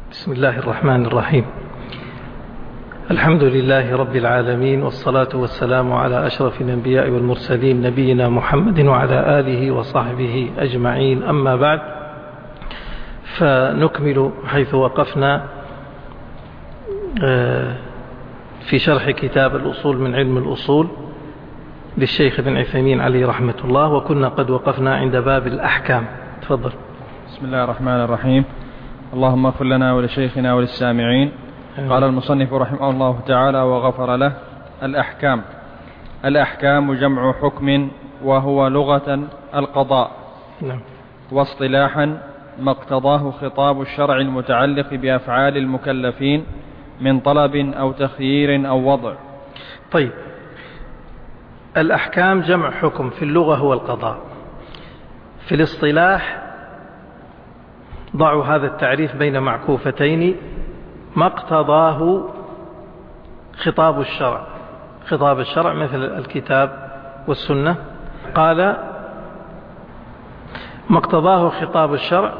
بسم الله الرحمن الرحيم. الحمد لله رب العالمين، والصلاة والسلام على أشرف الأنبياء والمرسلين، نبينا محمد وعلى آله وصحبه أجمعين. أما بعد، فنكمل حيث وقفنا في شرح كتاب الأصول من علم الأصول للشيخ ابن عثيمين عليه رحمة الله، وكنا قد وقفنا عند باب الأحكام. تفضل. بسم الله الرحمن الرحيم. اللهم اغفر لنا ولشيخنا وللسامعين. قال المصنف رحمه الله تعالى وغفر له: الأحكام جمع حكم، وهو لغة القضاء، واصطلاحا ما اقتضاه خطاب الشرع المتعلق بأفعال المكلفين من طلب أو تخيير أو وضع. طيب، الأحكام جمع حكم، في اللغة هو القضاء. في الاصطلاح ضعوا هذا التعريف بين معكوفتين: ما اقتضاه خطاب الشرع. خطاب الشرع مثل الكتاب والسنة. قال: ما اقتضاه خطاب الشرع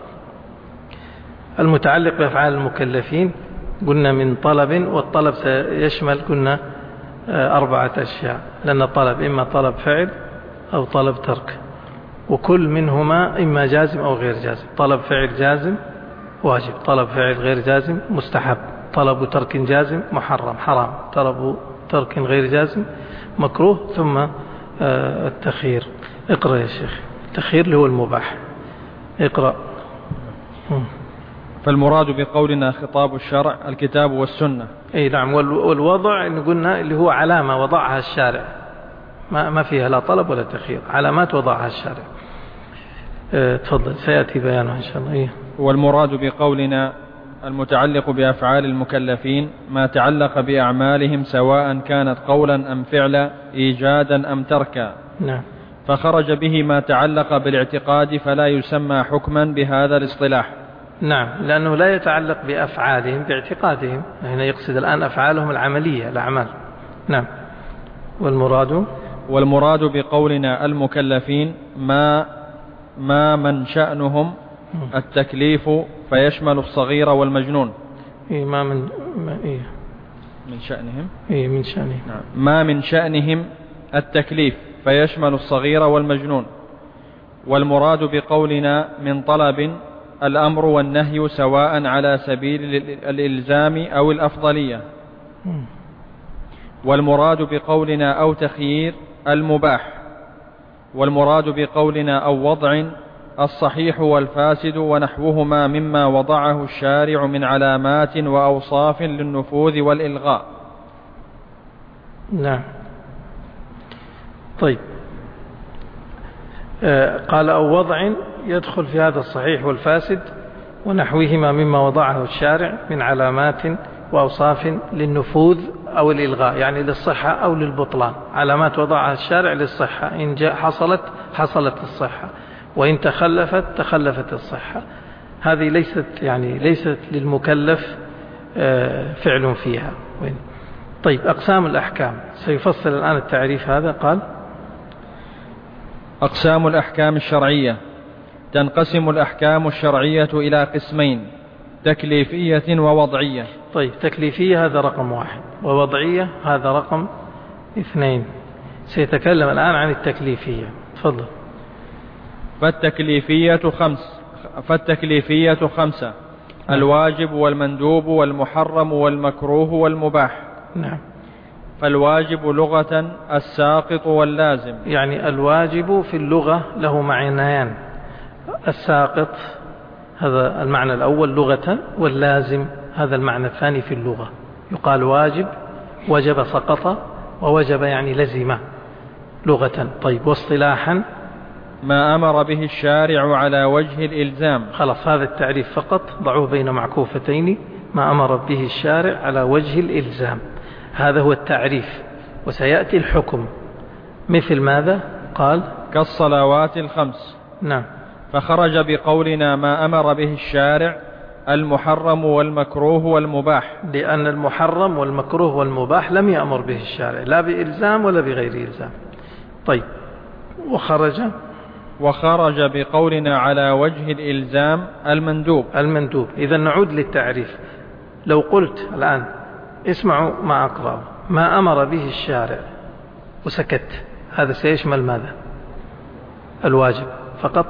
المتعلق بأفعال المكلفين، قلنا من طلب، والطلب سيشمل قلنا 4 أشياء، لأن الطلب إما طلب فعل أو طلب ترك، وكل منهما إما جازم أو غير جازم. طلب فعل جازم واجب، طلب فعل غير جازم مستحب، طلب ترك جازم محرم حرام، طلب ترك غير جازم مكروه، ثم التخيير. اقرأ يا شيخ. التخيير اللي هو المباح. اقرأ. فالمراد بقولنا خطاب الشرع الكتاب والسنة. اي نعم. والوضع إن قلنا اللي هو علامة وضعها الشارع، ما فيها لا طلب ولا تخيير، علامات وضعها الشارع. تفضل، سيأتي بيانه إن شاء الله. والمراد بقولنا المتعلق بأفعال المكلفين ما تعلق بأعمالهم، سواء كانت قولا أم فعلا، إيجادا أم تركا. نعم. فخرج به ما تعلق بالاعتقاد، فلا يسمى حكما بهذا الاصطلاح. نعم، لأنه لا يتعلق بأفعالهم، باعتقادهم. هنا يقصد الآن أفعالهم العملية، الأعمال. نعم. والمراد بقولنا المكلفين ما من شأنهم التكليف، فيشمل الصغير والمجنون. من شأنهم. من شأنهم. نعم. ما من شأنهم التكليف، فيشمل الصغير والمجنون. والمراد بقولنا من طلب الأمر والنهي، سواء على سبيل الإلزام أو الأفضلية. والمراد بقولنا أو تخيير المباح. والمراد بقولنا أو وضع الصحيح والفاسد، ونحوهما مما وضعه الشارع من علامات وأوصاف للنفوذ والإلغاء. نعم. طيب، قال أو وضع يدخل في هذا الصحيح والفاسد، ونحوهما مما وضعه الشارع من علامات وأوصاف للنفوذ أو الإلغاء، يعني للصحة أو للبطلان. علامات وضعها الشارع للصحة، إن جاء حصلت الصحة، وإن تخلفت الصحة. هذه ليست للمكلف فعل فيها. طيب، أقسام الأحكام سيفصل الآن التعريف هذا. قال: أقسام الأحكام الشرعية. تنقسم الأحكام الشرعية إلى قسمين: تكليفية ووضعية. طيب، تكليفية هذا رقم 1، ووضعية هذا رقم 2. سيتكلم الآن عن التكليفية. تفضل. فالتكليفية 5: الواجب والمندوب والمحرم والمكروه والمباح. نعم. فالواجب لغة الساقط واللازم. يعني الواجب في اللغة له معنيان: الساقط هذا المعنى الأول لغة، واللازم هذا المعنى الثاني في اللغة. يقال واجب، وجب سقط، ووجب يعني لزم لغة. طيب، واصطلاحا ما أمر به الشارع على وجه الإلزام. خلاص، هذا التعريف فقط ضعوه بين معكوفتين: ما أمر به الشارع على وجه الإلزام. هذا هو التعريف. وسيأتي الحكم. مثل ماذا؟ قال: كالصلوات الخمس. نعم. فخرج بقولنا ما أمر به الشارع المحرم والمكروه والمباح، لأن المحرم والمكروه والمباح لم يأمر به الشارع، لا بإلزام ولا بغير إلزام. طيب، وخرج بقولنا على وجه الإلزام المندوب. إذا نعود للتعريف. لو قلت الآن اسمعوا ما أقرأ: ما أمر به الشارع وسكت، هذا سيشمل ماذا؟ الواجب فقط؟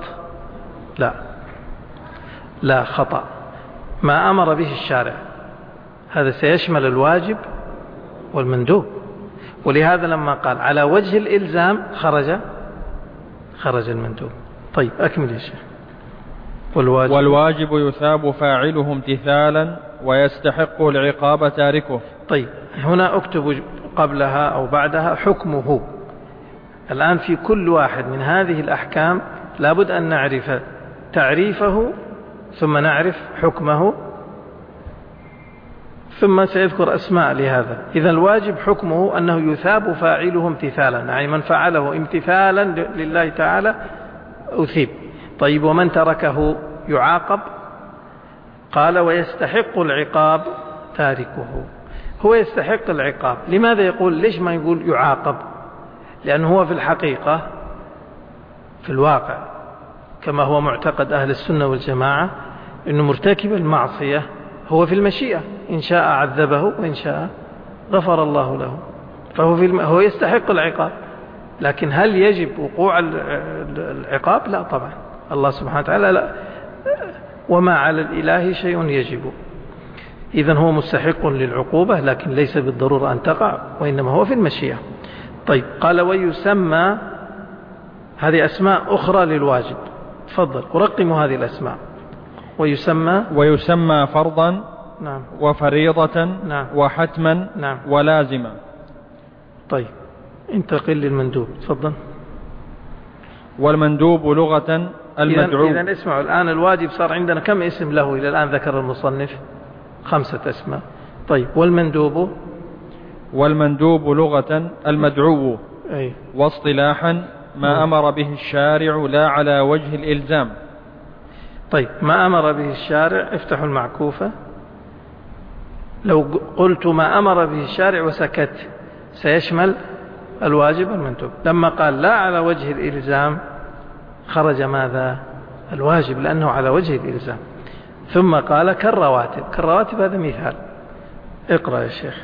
لا، خطأ. ما أمر به الشارع هذا سيشمل الواجب والمندوب، ولهذا لما قال على وجه الإلزام خرج المندوب. طيب أكمل يا شيخ. والواجب يثاب فاعله امتثالا ويستحق العقاب تاركه. طيب هنا أكتب قبلها أو بعدها حكمه. الآن في كل واحد من هذه الأحكام لابد أن نعرف تعريفه، ثم نعرف حكمه، ثم سيذكر أسماء لهذا. إذا الواجب حكمه أنه يثاب فاعله امتثالا، يعني من فعله امتثالا لله تعالى أثيب. طيب ومن تركه يعاقب. قال ويستحق العقاب تاركه. هو يستحق العقاب. لماذا يقول؟ ليش ما يقول يعاقب؟ لأنه هو في الحقيقة في الواقع كما هو معتقد أهل السنة والجماعة أنه مرتكب المعصية هو في المشيئة، إن شاء عذبه وإن شاء غفر الله له، هو يستحق العقاب. لكن هل يجب وقوع العقاب؟ لا طبعا. الله سبحانه وتعالى لا، وما على الإله شيء يجب. إذن هو مستحق للعقوبة، لكن ليس بالضرورة أن تقع، وإنما هو في المشيئة. طيب قال ويسمى، هذه أسماء أخرى للواجب. تفضل أرقم هذه الأسماء. ويسمى فرضا، نعم، وفريضة، نعم، وحتما، نعم، ولازما. طيب انتقل للمندوب. تفضل. والمندوب لغة المدعو. إذن اسمعوا الآن، الواجب صار عندنا كم اسم له إلى الآن؟ ذكر المصنف 5 أسماء. طيب والمندوب لغة المدعو، أي. واصطلاحا ما أمر به الشارع لا على وجه الإلزام. طيب ما أمر به الشارع، افتحوا المعكوفة. لو قلت ما أمر به الشارع وسكت سيشمل الواجب والمندوب. لما قال لا على وجه الإلزام خرج ماذا؟ الواجب، لأنه على وجه الإلزام. ثم قال كالرواتب هذا مثال. اقرأ يا شيخ.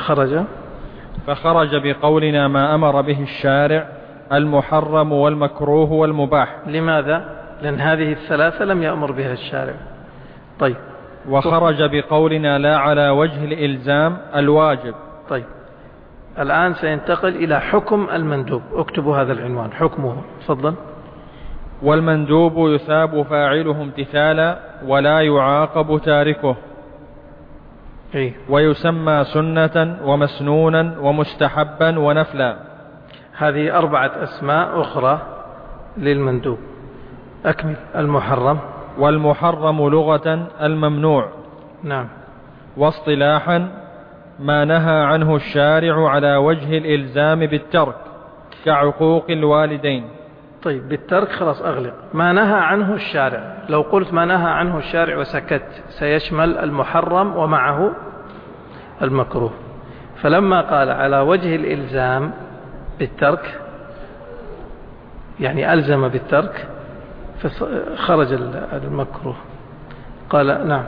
فخرج بقولنا ما أمر به الشارع المحرم والمكروه والمباح. لماذا؟ لأن هذه الثلاثة لم يأمر بها الشارع. طيب وخرج بقولنا لا على وجه الإلزام الواجب. طيب الآن سينتقل إلى حكم المندوب. اكتبوا هذا العنوان، حكمه. تفضل. والمندوب يثاب فاعله امتثالا ولا يعاقب تاركه. ويسمى سنة ومسنونا ومستحبا ونفلا. هذه 4 أسماء أخرى للمندوب. أكمل. والمحرم لغة الممنوع، نعم، واصطلاحا ما نهى عنه الشارع على وجه الإلزام بالترك كعقوق الوالدين. طيب بالترك خلاص أغلق. ما نهى عنه الشارع، لو قلت ما نهى عنه الشارع وسكت سيشمل المحرم ومعه المكروه. فلما قال على وجه الإلزام بالترك يعني ألزم بالترك، فخرج المكروه. قال نعم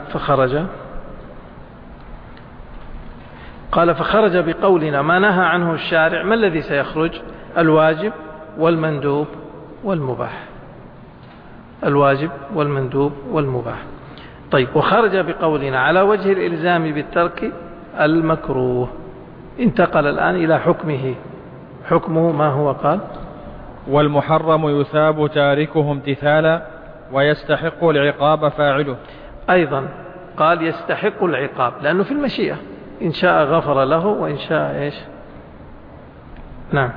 فخرج بقولنا ما نهى عنه الشارع. ما الذي سيخرج؟ الواجب والمندوب والمباح. الواجب والمندوب والمباح. طيب وخرج بقولنا على وجه الإلزام بالترك المكروه. انتقل الآن إلى حكمه. حكمه ما هو؟ قال والمحرم يثاب تاركه امتثالا ويستحق العقاب فاعله. أيضا قال يستحق العقاب لأنه في المشيئة، إن شاء غفر له وإن شاء إيش. نعم.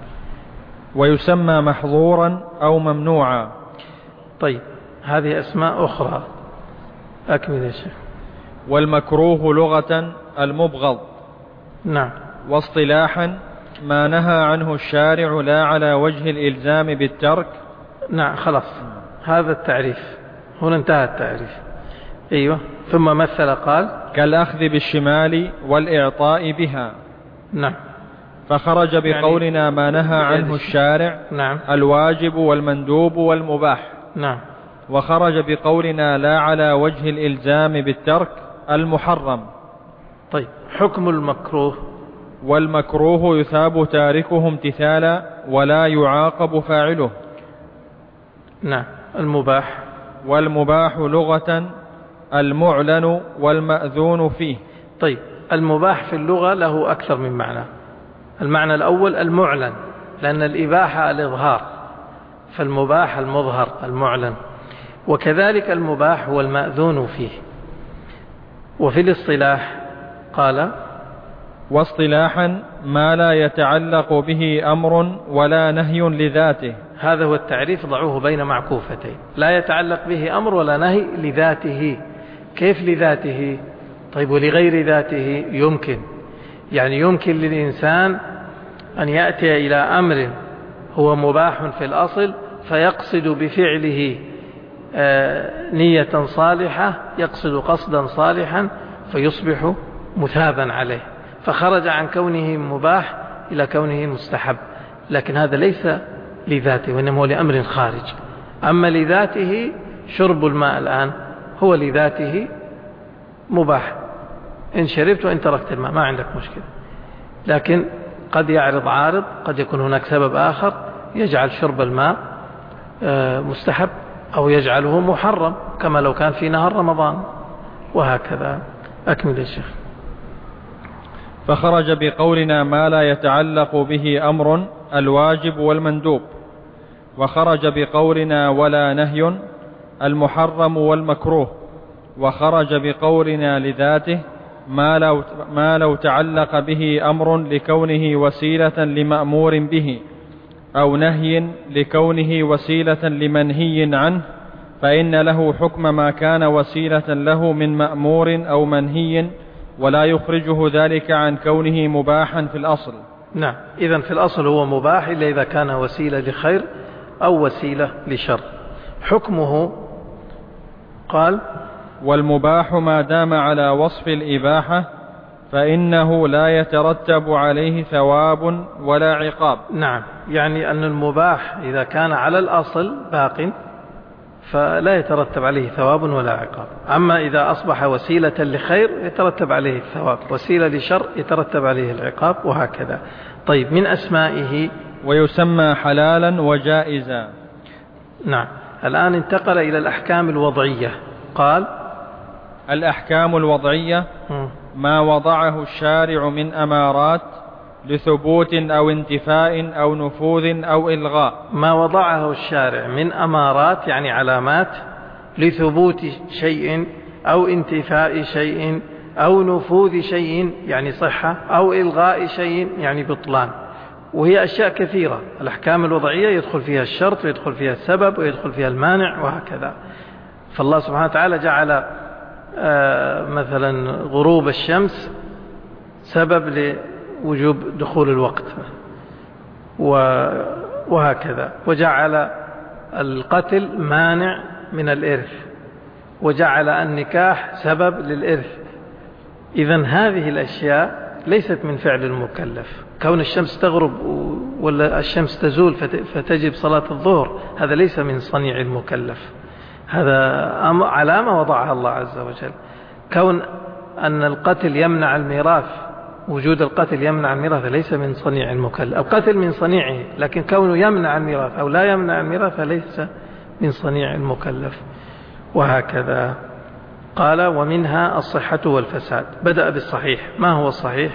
ويسمى محظورا أو ممنوعا. طيب هذه أسماء أخرى. أكمل يا شيخ. والمكروه لغة المبغض، نعم، واصطلاحا ما نهى عنه الشارع لا على وجه الإلزام بالترك. نعم خلاص، هذا التعريف هنا انتهى التعريف. أيوة. ثم مثل قال كالأخذ بالشمال والإعطاء بها. نعم. فخرج بقولنا ما نهى عنه الشارع نعم الواجب والمندوب والمباح. نعم. وخرج بقولنا لا على وجه الإلزام بالترك المحرم. طيب حكم المكروه. والمكروه يثاب تاركه امتثالا ولا يعاقب فاعله. نعم. المباح. والمباح لغة المعلن والمأذون فيه. طيب المباح في اللغة له أكثر من معنى. المعنى الأول المعلن، لأن الإباحة الإظهار، فالمباح المظهر المعلن، وكذلك المباح هو المأذون فيه. وفي الاصطلاح قال واصطلاحا ما لا يتعلق به أمر ولا نهي لذاته. هذا هو التعريف، ضعوه بين معكوفتين، لا يتعلق به أمر ولا نهي لذاته. كيف لذاته؟ طيب ولغير ذاته يمكن، يعني يمكن للإنسان أن يأتي إلى أمر هو مباح في الأصل فيقصد بفعله نية صالحة، يقصد قصدا صالحا فيصبح مثابا عليه، فخرج عن كونه مباح إلى كونه مستحب، لكن هذا ليس لذاته وإنما هو لأمر خارج. أما لذاته شرب الماء الآن هو لذاته مباح، إن شربت وإن تركت الماء ما عندك مشكلة، لكن قد يعرض عارض، قد يكون هناك سبب آخر يجعل شرب الماء مستحب أو يجعله محرم، كما لو كان في نهار رمضان، وهكذا. أكمل الشيخ. فخرج بقولنا ما لا يتعلق به أمر الواجب والمندوب. وخرج بقولنا ولا نهي المحرم والمكروه. وخرج بقولنا لذاته ما لو تعلق به أمر لكونه وسيلة لمأمور به أو نهي لكونه وسيلة لمنهي عنه، فإن له حكم ما كان وسيلة له من مأمور أو منهي، ولا يخرجه ذلك عن كونه مباحا في الأصل. نعم. إذن في الأصل هو مباح إلا إذا كان وسيلة لخير أو وسيلة لشر. حكمه قال والمباح ما دام على وصف الإباحة فإنه لا يترتب عليه ثواب ولا عقاب. نعم، يعني أن المباح إذا كان على الأصل باق فلا يترتب عليه ثواب ولا عقاب. أما إذا أصبح وسيلة لخير يترتب عليه الثواب، وسيلة لشر يترتب عليه العقاب، وهكذا. طيب من أسمائه ويسمى حلالا وجائزا. نعم. الآن انتقل إلى الأحكام الوضعية. قال الأحكام الوضعية ما وضعه الشارع من أمارات لثبوت أو انتفاء أو نفوذ أو إلغاء. ما وضعه الشارع من أمارات يعني علامات لثبوت شيء أو انتفاء شيء أو نفوذ شيء يعني صحة أو إلغاء شيء يعني بطلان، وهي أشياء كثيرة. الأحكام الوضعية يدخل فيها الشرط ويدخل فيها السبب ويدخل فيها المانع وهكذا. فالله سبحانه وتعالى جعل مثلا غروب الشمس سبب لوجوب دخول الوقت وهكذا، وجعل القتل مانع من الإرث، وجعل النكاح سبب للإرث. إذن هذه الأشياء ليست من فعل المكلف. كون الشمس تغرب ولا الشمس تزول فتجب صلاة الظهر هذا ليس من صنيع المكلف، هذا علامة وضعها الله عز وجل. كون أن القتل يمنع الميراث، وجود القتل يمنع الميراث ليس من صنيع المكلف. القتل من صنيعه، لكن كونه يمنع الميراث أو لا يمنع الميراث ليس من صنيع المكلف، وهكذا. قال ومنها الصحة والفساد. بدأ بالصحيح. ما هو الصحيح؟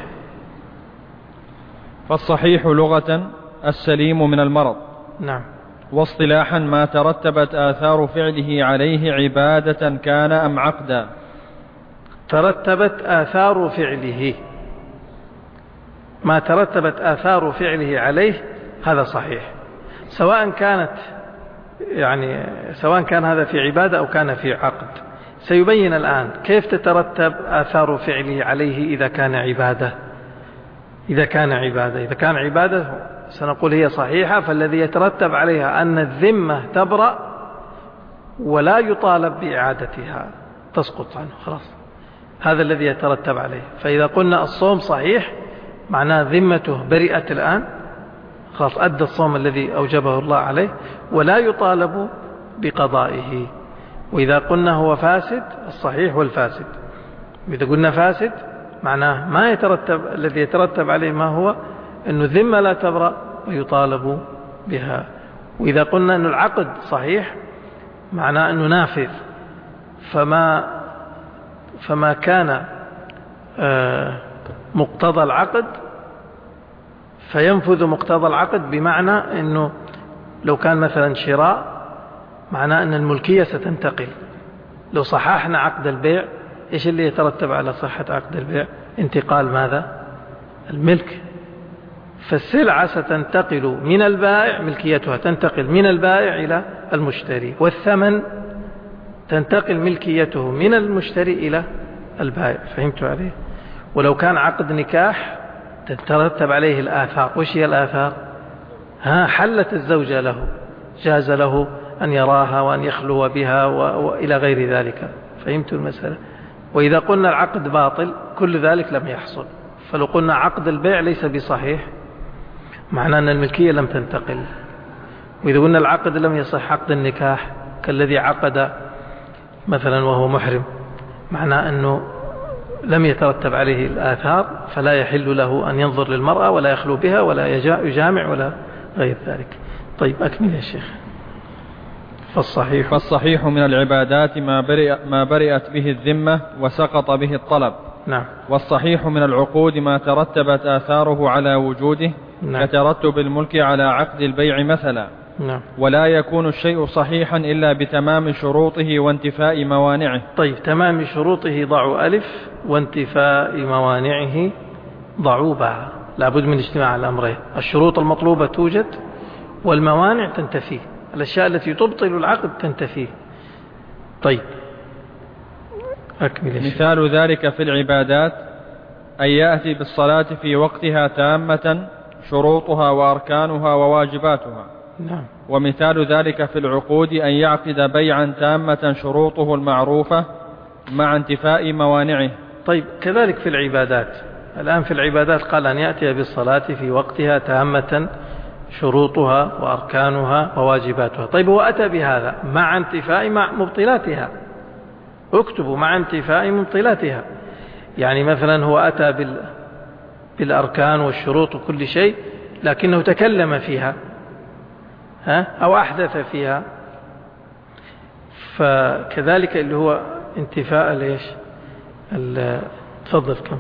فالصحيح لغة السليم من المرض. نعم. واصطلاحا ما ترتبت آثار فعله عليه عبادة كان أم عقدا. ترتبت آثار فعله، ما ترتبت آثار فعله عليه هذا صحيح، سواء كان هذا في عبادة أو كان في عقد. سيبين الآن كيف تترتب آثار فعله عليه إذا كان عبادة. إذا كان عبادة سنقول هي صحيحة، فالذي يترتب عليها أن الذمة تبرأ ولا يطالب بإعادتها، تسقط عنه خلاص. هذا الذي يترتب عليه. فإذا قلنا الصوم صحيح معناه ذمته برئت الآن، خلاص أدى الصوم الذي أوجبه الله عليه ولا يطالب بقضائه. وإذا قلنا هو فاسد، الصحيح والفاسد، وإذا قلنا فاسد معناه ما يترتب، الذي يترتب عليه ما هو أنه ذمة لا تبرأ ويطالب بها. وإذا قلنا أن العقد صحيح معناه أنه نافذ، فما كان مقتضى العقد فينفذ مقتضى العقد، بمعنى أنه لو كان مثلا شراء معناه أن الملكية ستنتقل. لو صححنا عقد البيع إيش اللي يترتب على صحة عقد البيع؟ انتقال ماذا؟ الملك. فالسلعة ستنتقل من البائع، ملكيتها تنتقل من البائع إلى المشتري، والثمن تنتقل ملكيته من المشتري إلى البائع. فهمت عليه؟ ولو كان عقد نكاح تترتب عليه الآثار. وش هي الآثار؟ حلت الزوجة له، جاز له أن يراها وأن يخلو بها وإلى غير ذلك. فهمت المسألة؟ وإذا قلنا العقد باطل كل ذلك لم يحصل. فلو قلنا عقد البيع ليس بصحيح معناه أن الملكية لم تنتقل. وإذا قلنا العقد لم يصح، عقد النكاح كالذي عقد مثلا وهو محرم معناه أنه لم يترتب عليه الآثار، فلا يحل له أن ينظر للمرأة ولا يخلو بها ولا يجامع ولا غير ذلك. طيب أكمل يا شيخ. فالصحيح من العبادات ما برئت به الذمة وسقط به الطلب. نعم. والصحيح من العقود ما ترتبت آثاره على وجوده. نعم. كترتب الملك على عقد البيع مثلا. نعم. ولا يكون الشيء صحيحا إلا بتمام شروطه وانتفاء موانعه. طيب تمام شروطه ضعوا ألف، وانتفاء موانعه ضعوا باء. لابد من اجتماع الأمرين، الشروط المطلوبة توجد والموانع تنتفي، الأشياء التي تبطل العقد تنتفي. طيب أكمل. مثال ذلك في العبادات أن يأتي بالصلاة في وقتها تامة شروطها وأركانها وواجباتها. نعم. ومثال ذلك في العقود أن يعقد بيعا تامة شروطه المعروفة مع انتفاء موانعه. طيب كذلك في العبادات. الآن في العبادات قال أن يأتي بالصلاة في وقتها تامة شروطها وأركانها وواجباتها. طيب هو أتى بهذا مع انتفاء مبطلاتها. اكتبوا مع انتفاء مبطلاتها. يعني مثلا هو أتى بالأركان والشروط وكل شيء لكنه تكلم فيها أو أحدث فيها، فكذلك اللي هو انتفاء ليش تفضل كم.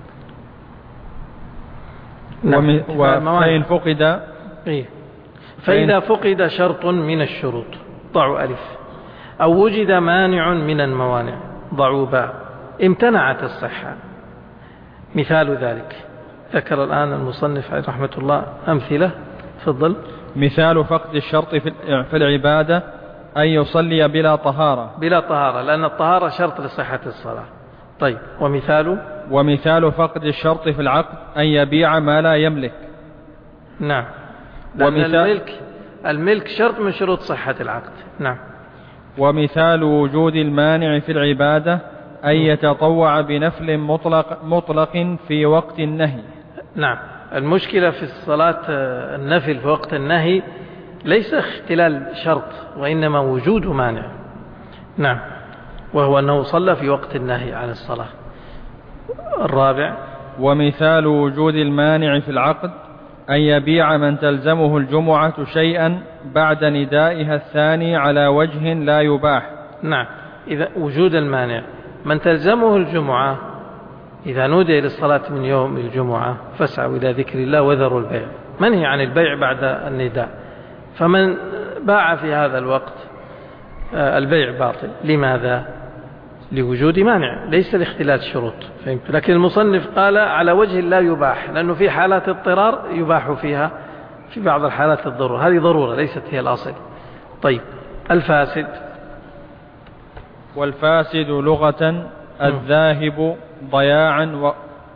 فإن فقد فإذا فقد شرط من الشروط ضعوا ألف، أو وجد مانع من الموانع ضعوا باء، امتنعت الصحة. مثال ذلك ذكر الآن المصنف عليه رحمة الله أمثلة. تفضل. مثال فقد الشرط في العبادة أن يصلي بلا طهارة، لأن الطهارة شرط لصحة الصلاة. طيب ومثال فقد الشرط في العقد أن يبيع ما لا يملك. نعم. لأن الملك شرط من شروط صحة العقد. نعم. ومثال وجود المانع في العبادة أن يتطوع بنفل مطلق في وقت النهي. نعم. المشكلة في الصلاة النفل في وقت النهي ليس اختلال شرط وإنما وجود مانع. نعم. وهو أنه صلى في وقت النهي عن الصلاة. الرابع. ومثال وجود المانع في العقد أن يبيع من تلزمه الجمعة شيئا بعد ندائها الثاني على وجه لا يباح. نعم. إذا وجود المانع من تلزمه الجمعة إذا نودي للصلاة من يوم الجمعة فاسعوا إلى ذكر الله وذروا البيع، منهي عن البيع بعد النداء، فمن باع في هذا الوقت البيع باطل. لماذا؟ لوجود مانع ليس لاختلال الشروط. فهمت؟ لكن المصنف قال على وجه لا يباح، لأنه في حالات اضطرار يباح فيها، في بعض الحالات الضرورة، هذه ضرورة ليست هي الأصل. طيب الفاسد. والفاسد لغة الذاهب ضياعا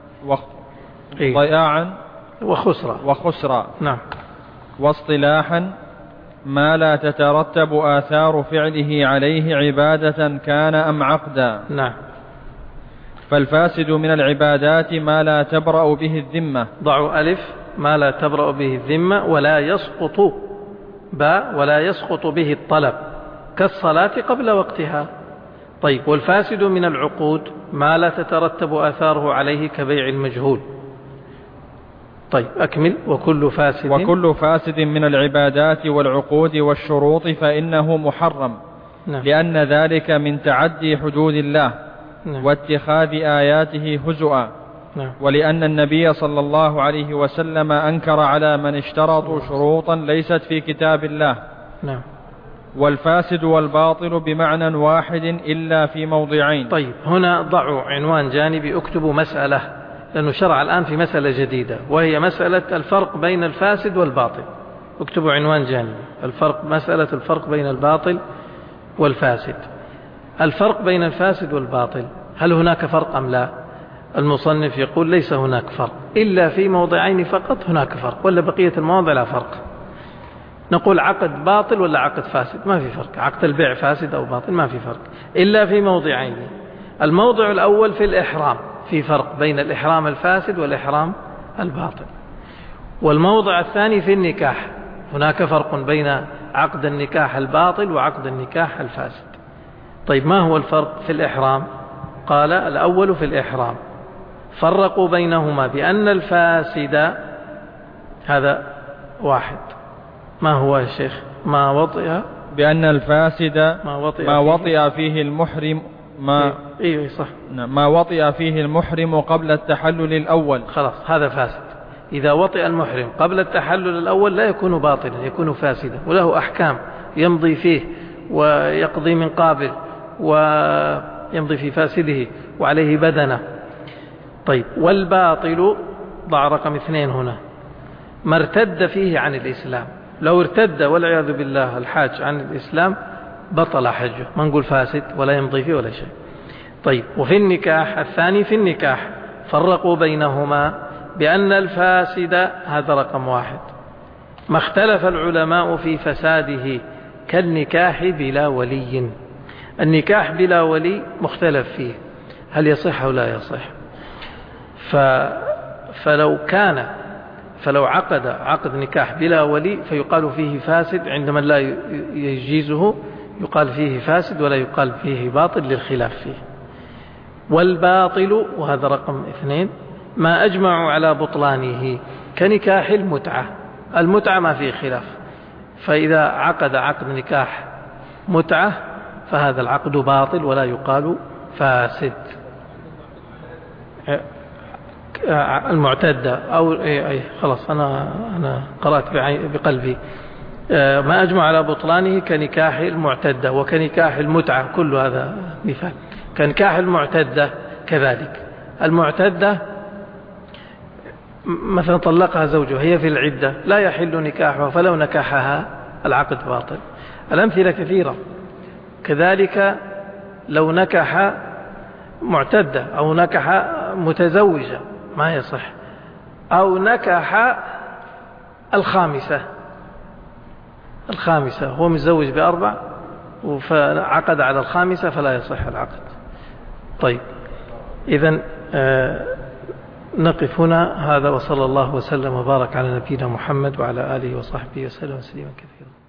وخسرا. نعم. واصطلاحا ما لا تترتب آثار فعله عليه عبادة كان أم عقدا. نعم. فالفاسد من العبادات ما لا تبرأ به الذمة. ضعوا ألف، ما لا تبرأ به الذمة، ولا يسقط باء، ولا يسقط به الطلب كالصلاة قبل وقتها. طيب، والفاسد من العقود ما لا تترتب آثاره عليه كبيع المجهول. طيب أكمل. وكل فاسد من العبادات والعقود والشروط فإنه محرم. نعم. لأن ذلك من تعدي حدود الله. نعم. واتخاذ آياته هزؤا. نعم. ولأن النبي صلى الله عليه وسلم أنكر على من اشترطوا شروطا ليست في كتاب الله. نعم. والفاسد والباطل بمعنى واحد إلا في موضعين. طيب، هنا ضعوا عنوان جانبي، اكتبوا مسألة، لأنه شرع الآن في مسألة جديدة، وهي مسألة الفرق بين الفاسد والباطل. اكتبوا عنوان جانبي، مسألة الفرق بين الباطل والفاسد. الفرق بين الفاسد والباطل، هل هناك فرق أم لا؟ المصنف يقول ليس هناك فرق، إلا في موضعين فقط هناك فرق، ولا بقية المواضع لا فرق. نقول عقد باطل ولا عقد فاسد، ما في فرق. عقد البيع فاسد أو باطل ما في فرق، إلا في موضعين. الموضع الأول في الإحرام، في فرق بين الإحرام الفاسد والإحرام الباطل. والموضع الثاني في النكاح، هناك فرق بين عقد النكاح الباطل وعقد النكاح الفاسد. طيب، ما هو الفرق في الإحرام؟ قال الأول في الإحرام فرقوا بينهما بأن الفاسد هذا واحد. ما هو يا شيخ؟ ما وطئ، بأن الفاسد ما وطئ فيه المحرم إيه صح، ما وطئ فيه المحرم قبل التحلل الأول. خلاص، هذا فاسد. إذا وطئ المحرم قبل التحلل الأول لا يكون باطلا، يكون فاسدا، وله أحكام يمضي فيه ويقضي من قابل ويمضي في فاسده وعليه بدنة. طيب، والباطل ضع رقم 2 هنا، ما ارتد فيه عن الإسلام. لو ارتد والعياذ بالله الحاج عن الإسلام بطل حجه، ما نقول فاسد ولا يمضي فيه ولا شيء. طيب، وفي النكاح الثاني في النكاح فرقوا بينهما بأن الفاسد هذا رقم 1 ما اختلف العلماء في فساده كالنكاح بلا ولي. النكاح بلا ولي مختلف فيه، هل يصح أو لا يصح. فلو عقد نكاح بلا ولي فيقال فيه فاسد، عندما لا يجيزه يقال فيه فاسد ولا يقال فيه باطل للخلاف فيه. والباطل وهذا رقم 2 ما أجمعوا على بطلانه كنكاح المتعة. المتعة ما فيه خلاف، فإذا عقد نكاح متعة فهذا العقد باطل ولا يقال فاسد. المعتدة أو خلاص أنا قرأت بقلبي. ما أجمع على بطلانه كنكاح المعتدة وكنكاح المتعة، كل هذا مثال. كنكاح المعتدة كذلك، المعتدة مثلا طلقها زوجها هي في العدة لا يحل نكاحها، فلو نكاحها العقد باطل. الأمثلة كثيرة. كذلك لو نكح معتدة أو نكح متزوجة ما يصح، أو نكح الخامسة هو متزوج ب4 فعقد على الخامسة فلا يصح العقد. طيب، إذن نقف هنا. هذا وصلى الله وسلم وبارك على نبينا محمد وعلى آله وصحبه وسلم تسليما كثيرا.